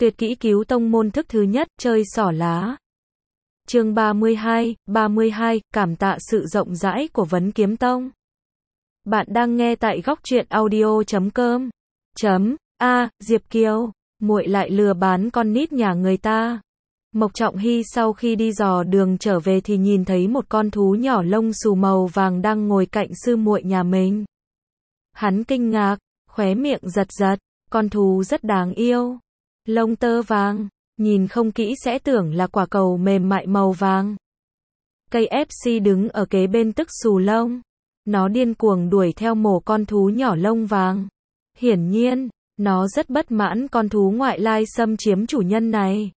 Tuyệt kỹ cứu tông môn thức thứ nhất, chơi xỏ lá. Chương 32, cảm tạ sự rộng rãi của Vấn Kiếm Tông. Bạn đang nghe tại góc truyện audio.com. Diệp Kiều, muội lại lừa bán con nít nhà người ta. Mộc Trọng Hy sau khi đi dò đường trở về thì nhìn thấy một con thú nhỏ lông xù màu vàng đang ngồi cạnh sư muội nhà mình. Hắn kinh ngạc, khóe miệng giật giật, con thú rất đáng yêu. Lông tơ vàng, nhìn không kỹ sẽ tưởng là quả cầu mềm mại màu vàng. Cây FC đứng ở kế bên tức xù lông. Nó điên cuồng đuổi theo mổ con thú nhỏ lông vàng. Hiển nhiên, nó rất bất mãn con thú ngoại lai xâm chiếm chủ nhân này.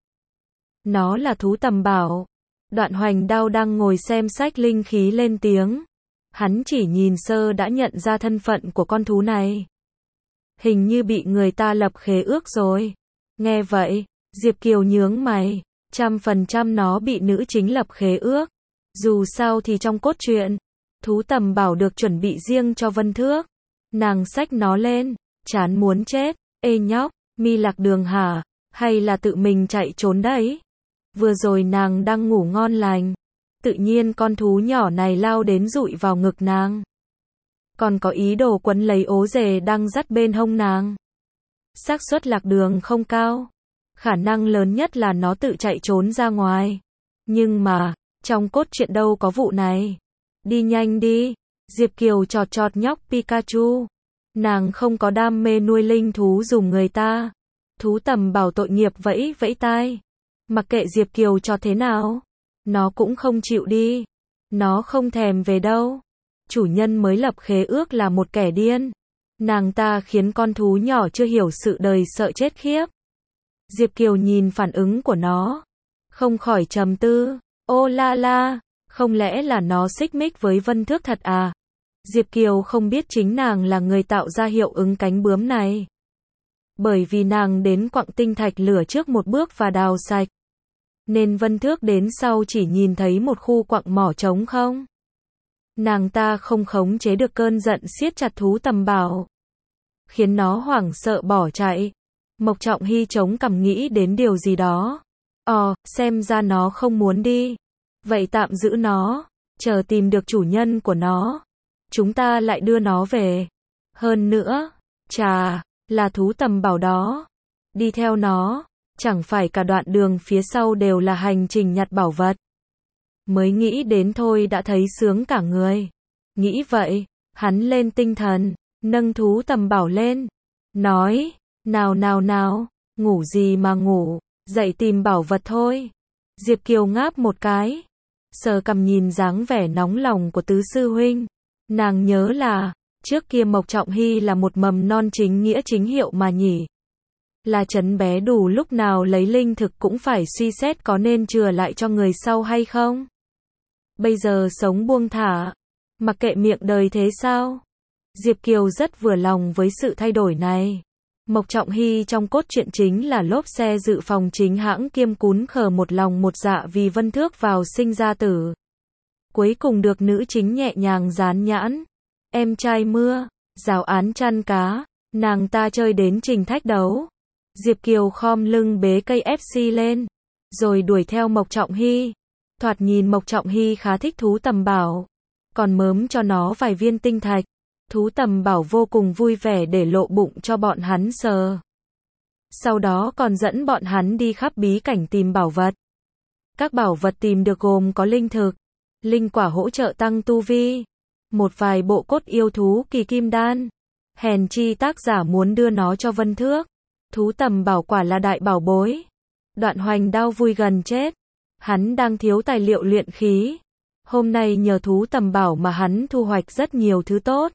Nó là thú tầm bảo. Đoạn Hoành Đao đang ngồi xem sách linh khí lên tiếng. Hắn chỉ nhìn sơ đã nhận ra thân phận của con thú này. Hình như bị người ta lập khế ước rồi. Nghe vậy, Diệp Kiều nhướng mày, 100% nó bị nữ chính lập khế ước. Dù sao thì trong cốt truyện, thú tầm bảo được chuẩn bị riêng cho Vân Thước. Nàng xách nó lên, chán muốn chết. Ê nhóc, mi lạc đường hả? Hay là tự mình chạy trốn đấy? Vừa rồi nàng đang ngủ ngon lành. Tự nhiên con thú nhỏ này lao đến dụi vào ngực nàng. Còn có ý đồ quấn lấy ố dề đang dắt bên hông nàng. Xác suất lạc đường không cao. Khả năng lớn nhất là nó tự chạy trốn ra ngoài. Nhưng mà, trong cốt truyện đâu có vụ này. Đi nhanh đi. Diệp Kiều chọt chọt nhóc Pikachu. Nàng không có đam mê nuôi linh thú dùng người ta. Thú tầm bảo tội nghiệp vẫy vẫy tai. Mặc kệ Diệp Kiều cho thế nào, nó cũng không chịu đi. Nó không thèm về đâu. Chủ nhân mới lập khế ước là một kẻ điên. Nàng ta khiến con thú nhỏ chưa hiểu sự đời sợ chết khiếp. Diệp Kiều nhìn phản ứng của nó, không khỏi trầm tư. Ô la la, không lẽ là nó xích mích với Vân Thước thật à? Diệp Kiều không biết chính nàng là người tạo ra hiệu ứng cánh bướm này. Bởi vì nàng đến quặng tinh thạch lửa trước một bước và đào sạch. Nên Vân Thước đến sau chỉ nhìn thấy một khu quặng mỏ trống không. Nàng ta không khống chế được cơn giận siết chặt thú tầm bảo, khiến nó hoảng sợ bỏ chạy. Mộc Trọng Hy chống cằm nghĩ đến điều gì đó. Xem ra nó không muốn đi. Vậy tạm giữ nó, chờ tìm được chủ nhân của nó, chúng ta lại đưa nó về. Hơn nữa, là thú tầm bảo đó. Đi theo nó, chẳng phải cả đoạn đường phía sau đều là hành trình nhặt bảo vật. Mới nghĩ đến thôi đã thấy sướng cả người. Nghĩ vậy, hắn lên tinh thần, nâng thú tầm bảo lên. Nói, nào, ngủ gì mà ngủ, dậy tìm bảo vật thôi. Diệp Kiều ngáp một cái, sờ cằm nhìn dáng vẻ nóng lòng của tứ sư huynh. Nàng nhớ là, trước kia Mộc Trọng Hy là một mầm non chính nghĩa chính hiệu mà nhỉ. Là trấn bé đủ lúc nào lấy linh thực cũng phải suy xét có nên chừa lại cho người sau hay không. Bây giờ sống buông thả, mặc kệ miệng đời thế sao. Diệp Kiều rất vừa lòng với sự thay đổi này. Mộc Trọng Hy trong cốt truyện chính là lốp xe dự phòng chính hãng kiêm cún khờ một lòng một dạ vì Vân Thước vào sinh ra tử. Cuối cùng được nữ chính nhẹ nhàng dán nhãn. Em trai mưa, giáo án chăn cá, nàng ta chơi đến trình thách đấu. Diệp Kiều khom lưng bế cây FC lên, rồi đuổi theo Mộc Trọng Hy. Thoạt nhìn Mộc Trọng Hy khá thích thú tầm bảo, còn mớm cho nó vài viên tinh thạch. Thú tầm bảo vô cùng vui vẻ để lộ bụng cho bọn hắn sờ. Sau đó còn dẫn bọn hắn đi khắp bí cảnh tìm bảo vật. Các bảo vật tìm được gồm có linh thực, linh quả hỗ trợ tăng tu vi, một vài bộ cốt yêu thú kỳ kim đan. Hèn chi tác giả muốn đưa nó cho Vân Thước. Thú tầm bảo quả là đại bảo bối. Đoạn Hoành Đao vui gần chết. Hắn đang thiếu tài liệu luyện khí. Hôm nay nhờ thú tầm bảo mà hắn thu hoạch rất nhiều thứ tốt.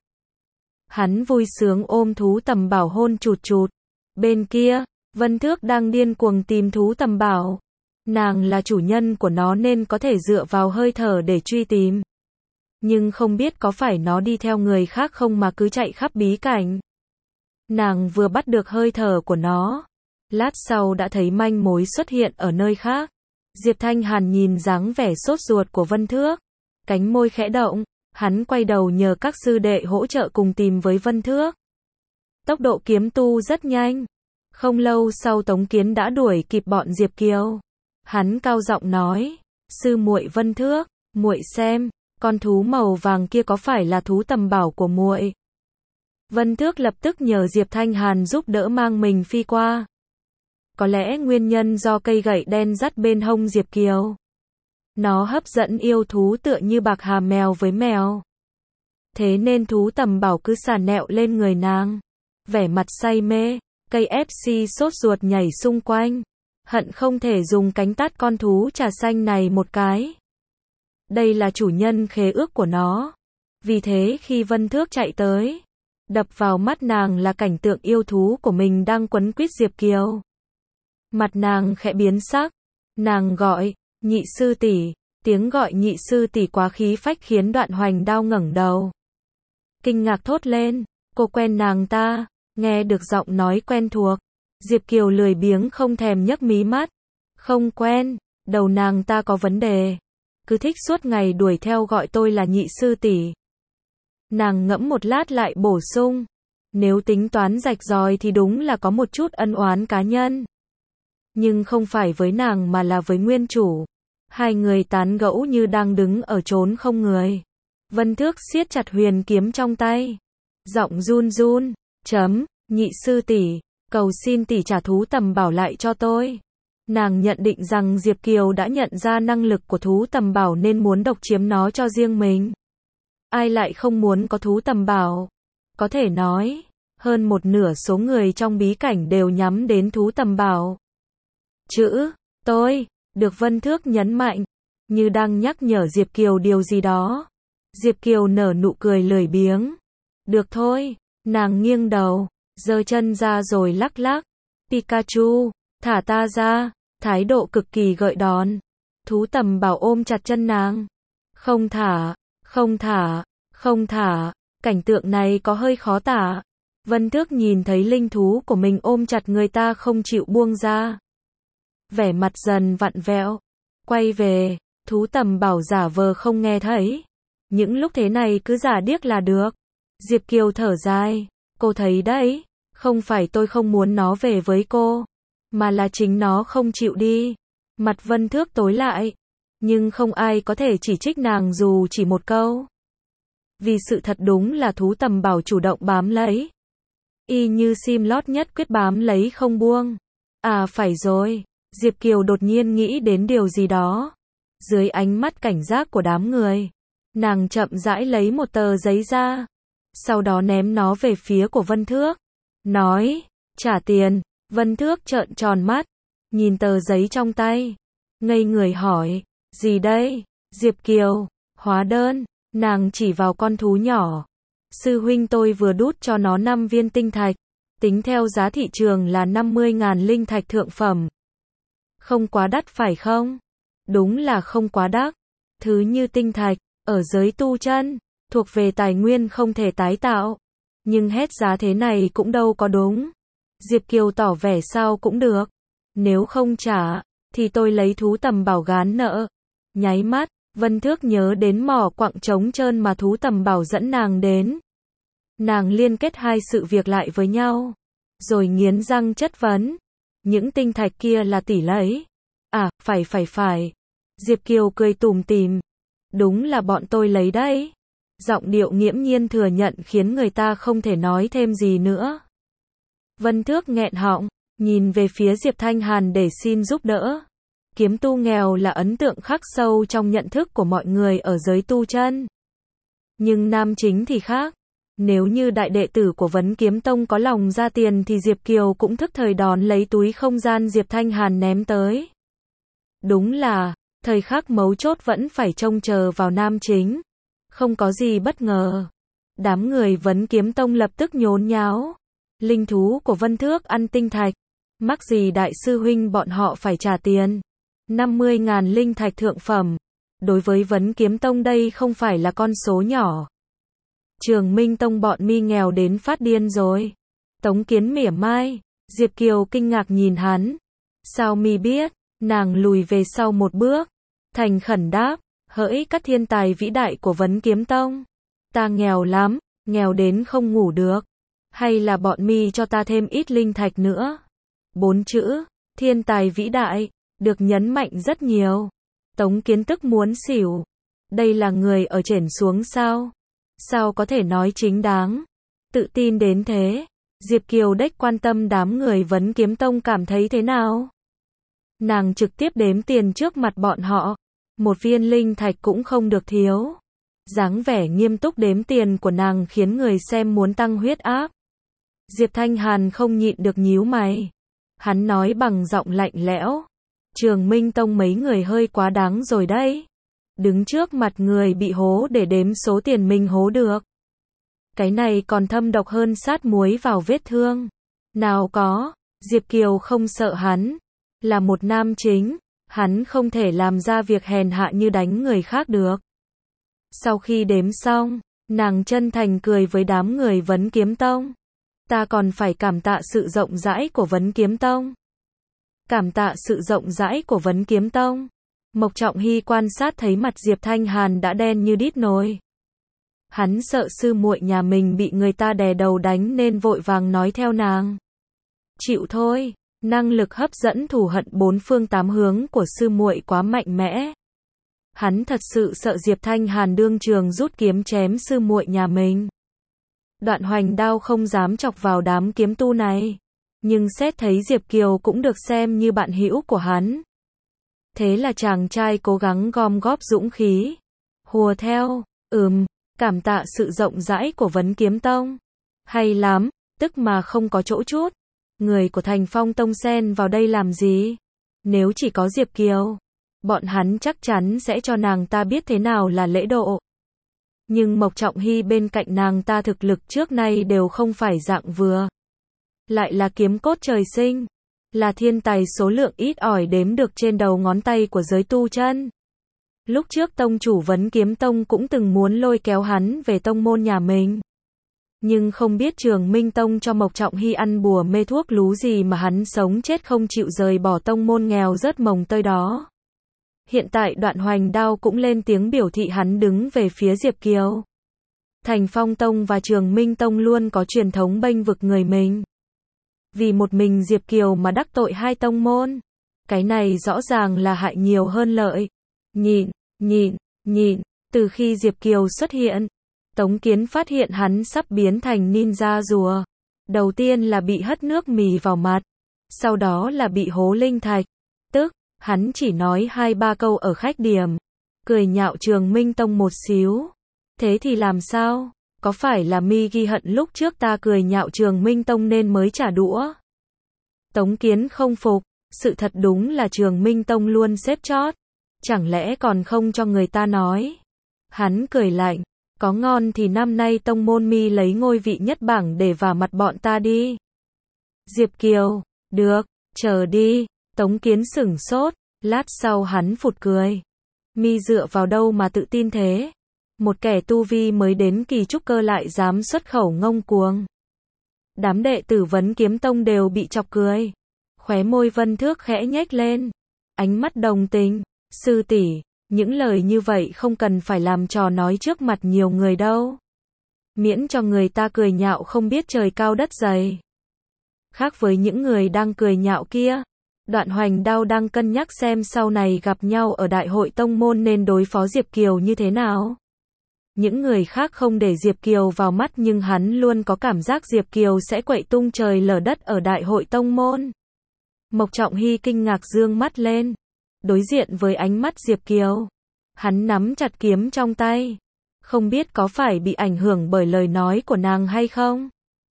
Hắn vui sướng ôm thú tầm bảo hôn chụt chụt. Bên kia, Vân Thước đang điên cuồng tìm thú tầm bảo. Nàng là chủ nhân của nó nên có thể dựa vào hơi thở để truy tìm. Nhưng không biết có phải nó đi theo người khác không mà cứ chạy khắp bí cảnh. Nàng vừa bắt được hơi thở của nó, lát sau đã thấy manh mối xuất hiện ở nơi khác. Diệp Thanh Hàn nhìn dáng vẻ sốt ruột của Vân Thước, cánh môi khẽ động, hắn quay đầu nhờ các sư đệ hỗ trợ cùng tìm với Vân Thước. Tốc độ kiếm tu rất nhanh, Không lâu sau Tống Kiến đã đuổi kịp bọn Diệp Kiều. Hắn cao giọng nói, sư muội Vân Thước, muội xem, con thú màu vàng kia có phải là thú tầm bảo của muội? Vân Thước lập tức nhờ Diệp Thanh Hàn giúp đỡ mang mình phi qua. Có lẽ nguyên nhân do cây gậy đen dắt bên hông Diệp Kiều. Nó hấp dẫn yêu thú tựa như bạc hà mèo với mèo. Thế nên thú tầm bảo cứ xà nẹo lên người nàng. Vẻ mặt say mê, cây FC sốt ruột nhảy xung quanh. Hận không thể dùng cánh tát con thú trà xanh này một cái. Đây là chủ nhân khế ước của nó. Vì thế khi Vân Thước chạy tới, đập vào mắt nàng là cảnh tượng yêu thú của mình đang quấn quýt Diệp Kiều. Mặt nàng khẽ biến sắc. Nàng gọi, nhị sư tỷ. Tiếng gọi nhị sư tỷ quá khí phách khiến Đoạn Hoành Đao ngẩng đầu. Kinh ngạc thốt lên, cô quen nàng ta, nghe được giọng nói quen thuộc. Diệp Kiều lười biếng không thèm nhấc mí mắt. Không quen, đầu nàng ta có vấn đề. Cứ thích suốt ngày đuổi theo gọi tôi là nhị sư tỷ. Nàng ngẫm một lát lại bổ sung. Nếu tính toán rạch ròi thì đúng là có một chút ân oán cá nhân. Nhưng không phải với nàng mà là với nguyên chủ. Hai người tán gẫu như đang đứng ở chốn không người. Vân Thước siết chặt huyền kiếm trong tay. Giọng run run, nhị sư tỷ, cầu xin tỷ trả thú tầm bảo lại cho tôi. Nàng nhận định rằng Diệp Kiều đã nhận ra năng lực của thú tầm bảo nên muốn độc chiếm nó cho riêng mình. Ai lại không muốn có thú tầm bảo? Có thể nói, hơn một nửa số người trong bí cảnh đều nhắm đến thú tầm bảo. Chữ, tôi, được Vân Thước nhấn mạnh, như đang nhắc nhở Diệp Kiều điều gì đó. Diệp Kiều nở nụ cười lười biếng. Được thôi, nàng nghiêng đầu, giơ chân ra rồi lắc lắc. Pikachu, thả ta ra, thái độ cực kỳ gợi đón. Thú tầm bảo ôm chặt chân nàng. Không thả, không thả, không thả, cảnh tượng này có hơi khó tả. Vân Thước nhìn thấy linh thú của mình ôm chặt người ta không chịu buông ra. Vẻ mặt dần vặn vẹo. Quay về, thú tầm bảo giả vờ không nghe thấy. Những lúc thế này cứ giả điếc là được. Diệp Kiều thở dài. Cô thấy đấy, không phải tôi không muốn nó về với cô, mà là chính nó không chịu đi. Mặt Vân Thước tối lại. Nhưng không ai có thể chỉ trích nàng dù chỉ một câu. Vì sự thật đúng là thú tầm bảo chủ động bám lấy. Y như sim lót nhất quyết bám lấy không buông. À phải rồi. Diệp Kiều đột nhiên nghĩ đến điều gì đó. Dưới ánh mắt cảnh giác của đám người, nàng chậm rãi lấy một tờ giấy ra. Sau đó ném nó về phía của Vân Thước. Nói, trả tiền. Vân Thước trợn tròn mắt. Nhìn tờ giấy trong tay. Ngây người hỏi, gì đây? Diệp Kiều, hóa đơn. Nàng chỉ vào con thú nhỏ. Sư huynh tôi vừa đút cho nó 5 viên tinh thạch. Tính theo giá thị trường là 50.000 linh thạch thượng phẩm. Không quá đắt phải không? Đúng là không quá đắt. Thứ như tinh thạch, ở giới tu chân, thuộc về tài nguyên không thể tái tạo. Nhưng hết giá thế này cũng đâu có đúng. Diệp Kiều tỏ vẻ sao cũng được. Nếu không trả, thì tôi lấy thú tầm bảo gán nợ. Nháy mắt, Vân Thước nhớ đến mỏ quặng trống trơn mà thú tầm bảo dẫn nàng đến. Nàng liên kết hai sự việc lại với nhau. Rồi nghiến răng chất vấn. Những tinh thạch kia là tỷ lấy. À, phải. Diệp Kiều cười tủm tỉm. Đúng là bọn tôi lấy đấy. Giọng điệu nghiễm nhiên thừa nhận khiến người ta không thể nói thêm gì nữa. Vân Thước nghẹn họng, nhìn về phía Diệp Thanh Hàn để xin giúp đỡ. Kiếm tu nghèo là ấn tượng khắc sâu trong nhận thức của mọi người ở giới tu chân. Nhưng nam chính thì khác. Nếu như đại đệ tử của Vấn Kiếm Tông có lòng ra tiền thì Diệp Kiều cũng thức thời đón lấy túi không gian Diệp Thanh Hàn ném tới. Đúng là, thời khắc mấu chốt vẫn phải trông chờ vào nam chính. Không có gì bất ngờ. Đám người Vấn Kiếm Tông lập tức nhốn nháo. Linh thú của Vân Thước ăn tinh thạch. Mắc gì đại sư huynh bọn họ phải trả tiền. 50.000 linh thạch thượng phẩm. Đối với Vấn Kiếm Tông đây không phải là con số nhỏ. Trường Minh Tông bọn mi nghèo đến phát điên rồi. Tống Kiến mỉa mai. Diệp Kiều kinh ngạc nhìn hắn. Sao mi biết? Nàng lùi về sau một bước. Thành khẩn đáp. Hỡi các thiên tài vĩ đại của Vấn Kiếm Tông. Ta nghèo lắm, nghèo đến không ngủ được. Hay là bọn mi cho ta thêm ít linh thạch nữa. 4 chữ, thiên tài vĩ đại, được nhấn mạnh rất nhiều. Tống Kiến tức muốn xỉu. Đây là người ở trển xuống sao? Sao có thể nói chính đáng? Tự tin đến thế. Diệp Kiều đếch quan tâm đám người Vấn Kiếm Tông cảm thấy thế nào. Nàng trực tiếp đếm tiền trước mặt bọn họ. Một viên linh thạch cũng không được thiếu. Dáng vẻ nghiêm túc đếm tiền của nàng khiến người xem muốn tăng huyết áp. Diệp Thanh Hàn không nhịn được nhíu mày. Hắn nói bằng giọng lạnh lẽo. Trường Minh Tông mấy người hơi quá đáng rồi đấy. Đứng trước mặt người bị hố để đếm số tiền mình hố được. Cái này còn thâm độc hơn sát muối vào vết thương. Nào có, Diệp Kiều không sợ hắn. Là một nam chính, hắn không thể làm ra việc hèn hạ như đánh người khác được. Sau khi đếm xong, nàng chân thành cười với đám người Vấn Kiếm Tông. Ta còn phải cảm tạ sự rộng rãi của Vấn Kiếm Tông. Cảm tạ sự rộng rãi của Vấn Kiếm Tông. Mộc Trọng Hy quan sát thấy mặt Diệp Thanh Hàn đã đen như đít nồi. Hắn sợ sư muội nhà mình bị người ta đè đầu đánh nên vội vàng nói theo nàng. Chịu thôi, năng lực hấp dẫn thù hận bốn phương tám hướng của sư muội quá mạnh mẽ. Hắn thật sự sợ Diệp Thanh Hàn đương trường rút kiếm chém sư muội nhà mình. Đoạn Hoành Đao không dám chọc vào đám kiếm tu này, nhưng xét thấy Diệp Kiều cũng được xem như bạn hữu của hắn. Thế là chàng trai cố gắng gom góp dũng khí. Hùa theo, cảm tạ sự rộng rãi của Vấn Kiếm Tông. Hay lắm, tức mà không có chỗ chút. Người của Thành Phong Tông xen vào đây làm gì? Nếu chỉ có Diệp Kiều, bọn hắn chắc chắn sẽ cho nàng ta biết thế nào là lễ độ. Nhưng Mộc Trọng Hy bên cạnh nàng ta thực lực trước nay đều không phải dạng vừa. Lại là kiếm cốt trời sinh. Là thiên tài số lượng ít ỏi đếm được trên đầu ngón tay của giới tu chân. Lúc trước tông chủ Vấn Kiếm Tông cũng từng muốn lôi kéo hắn về tông môn nhà mình. Nhưng không biết Trường Minh Tông cho Mộc Trọng Hy ăn bùa mê thuốc lú gì mà hắn sống chết không chịu rời bỏ tông môn nghèo rớt mồng tơi đó. Hiện tại Đoạn Hoành Đao cũng lên tiếng biểu thị hắn đứng về phía Diệp Kiều. Thành Phong Tông và Trường Minh Tông luôn có truyền thống bênh vực người mình. Vì một mình Diệp Kiều mà đắc tội hai tông môn. Cái này rõ ràng là hại nhiều hơn lợi. Nhịn. Từ khi Diệp Kiều xuất hiện, Tống Kiến phát hiện hắn sắp biến thành ninja rùa. Đầu tiên là bị hất nước mì vào mặt. Sau đó là bị hố linh thạch. Tức, hắn chỉ nói 2-3 câu ở khách điểm. Cười nhạo Trường Minh Tông một xíu. Thế thì làm sao? Có phải là mi ghi hận lúc trước ta cười nhạo Trường Minh Tông nên mới trả đũa? Tống Kiến không phục. Sự thật đúng là Trường Minh Tông luôn xếp chót. Chẳng lẽ còn không cho người ta nói? Hắn cười lạnh. Có ngon thì năm nay tông môn mi lấy ngôi vị nhất bảng để vào mặt bọn ta đi. Diệp Kiều. Được, chờ đi. Tống Kiến sửng sốt. Lát sau hắn phụt cười. Mi dựa vào đâu mà tự tin thế? Một kẻ tu vi mới đến kỳ trúc cơ lại dám xuất khẩu ngông cuồng. Đám đệ tử Vấn Kiếm Tông đều bị chọc cười. Khóe môi Vân Thước khẽ nhếch lên. Ánh mắt đồng tình. Sư tỷ, những lời như vậy không cần phải làm trò nói trước mặt nhiều người đâu. Miễn cho người ta cười nhạo không biết trời cao đất dày. Khác với những người đang cười nhạo kia, Đoạn Hoành Đao đang cân nhắc xem sau này gặp nhau ở đại hội tông môn nên đối phó Diệp Kiều như thế nào. Những người khác không để Diệp Kiều vào mắt nhưng hắn luôn có cảm giác Diệp Kiều sẽ quậy tung trời lở đất ở đại hội tông môn. Mộc Trọng Hy kinh ngạc dương mắt lên. Đối diện với ánh mắt Diệp Kiều, hắn nắm chặt kiếm trong tay. Không biết có phải bị ảnh hưởng bởi lời nói của nàng hay không?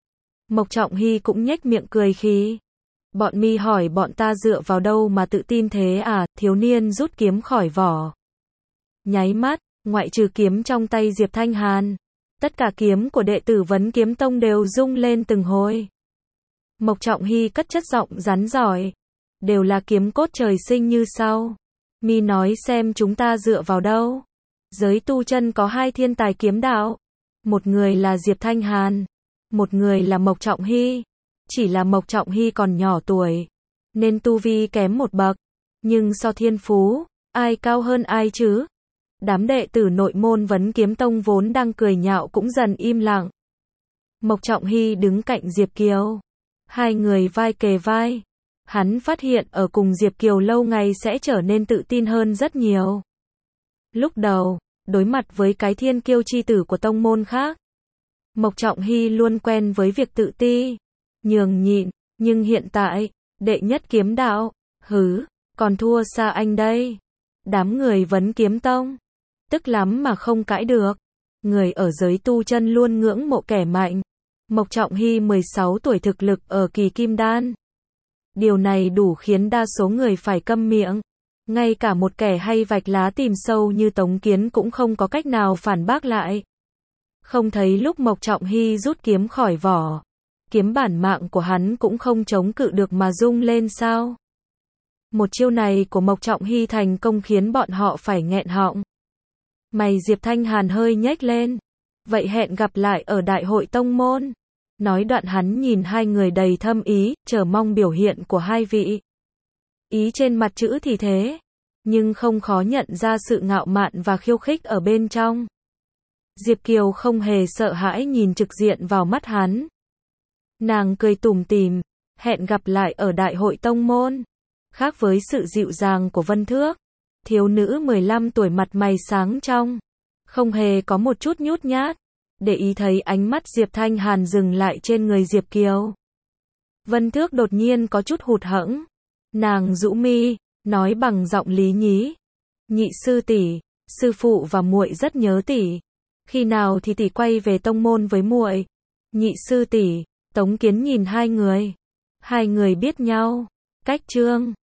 Mộc Trọng Hy cũng nhếch miệng cười khí. Bọn mi hỏi bọn ta dựa vào đâu mà tự tin thế à? Thiếu niên rút kiếm khỏi vỏ. Nháy mắt, ngoại trừ kiếm trong tay Diệp Thanh Hàn, tất cả kiếm của đệ tử Vấn Kiếm Tông đều rung lên từng hồi. Mộc Trọng Hy cất chất giọng rắn giỏi. Đều là kiếm cốt trời sinh như sau. Mi nói xem chúng ta dựa vào đâu. Giới tu chân có hai thiên tài kiếm đạo. Một người là Diệp Thanh Hàn. Một người là Mộc Trọng Hy. Chỉ là Mộc Trọng Hy còn nhỏ tuổi, nên tu vi kém một bậc. Nhưng so thiên phú, ai cao hơn ai chứ? Đám đệ tử nội môn Vấn Kiếm Tông vốn đang cười nhạo cũng dần im lặng. Mộc Trọng Hy đứng cạnh Diệp Kiều. Hai người vai kề vai. Hắn phát hiện ở cùng Diệp Kiều lâu ngày sẽ trở nên tự tin hơn rất nhiều. Lúc đầu, đối mặt với cái thiên kiêu chi tử của tông môn khác, Mộc Trọng Hy luôn quen với việc tự ti, nhường nhịn, nhưng hiện tại, đệ nhất kiếm đạo, còn thua xa anh đây. Đám người Vấn Kiếm Tông, tức lắm mà không cãi được. Người ở giới tu chân luôn ngưỡng mộ kẻ mạnh. Mộc Trọng Hy 16 tuổi thực lực ở kỳ kim đan. Điều này đủ khiến đa số người phải câm miệng. Ngay cả một kẻ hay vạch lá tìm sâu như Tống Kiến cũng không có cách nào phản bác lại. Không thấy lúc Mộc Trọng Hy rút kiếm khỏi vỏ, kiếm bản mạng của hắn cũng không chống cự được mà rung lên sao? Một chiêu này của Mộc Trọng Hy thành công khiến bọn họ phải nghẹn họng. Mày Diệp Thanh Hàn hơi nhếch lên. Vậy hẹn gặp lại ở đại hội tông môn. Nói đoạn hắn nhìn hai người đầy thâm ý, chờ mong biểu hiện của hai vị. Ý trên mặt chữ thì thế, nhưng không khó nhận ra sự ngạo mạn và khiêu khích ở bên trong. Diệp Kiều không hề sợ hãi nhìn trực diện vào mắt hắn. Nàng cười tủm tỉm, hẹn gặp lại ở đại hội tông môn. Khác với sự dịu dàng của Vân Thước, thiếu nữ 15 tuổi mặt mày sáng trong, không hề có một chút nhút nhát. Để ý thấy ánh mắt Diệp Thanh Hàn dừng lại trên người Diệp Kiều. Vân Thước đột nhiên có chút hụt hẫng. Nàng rũ mi, nói bằng giọng lý nhí. Nhị sư tỷ, sư phụ và muội rất nhớ tỷ. Khi nào thì tỷ quay về tông môn với muội? Nhị sư tỷ, Tống Kiến nhìn hai người. Hai người biết nhau. Cách chương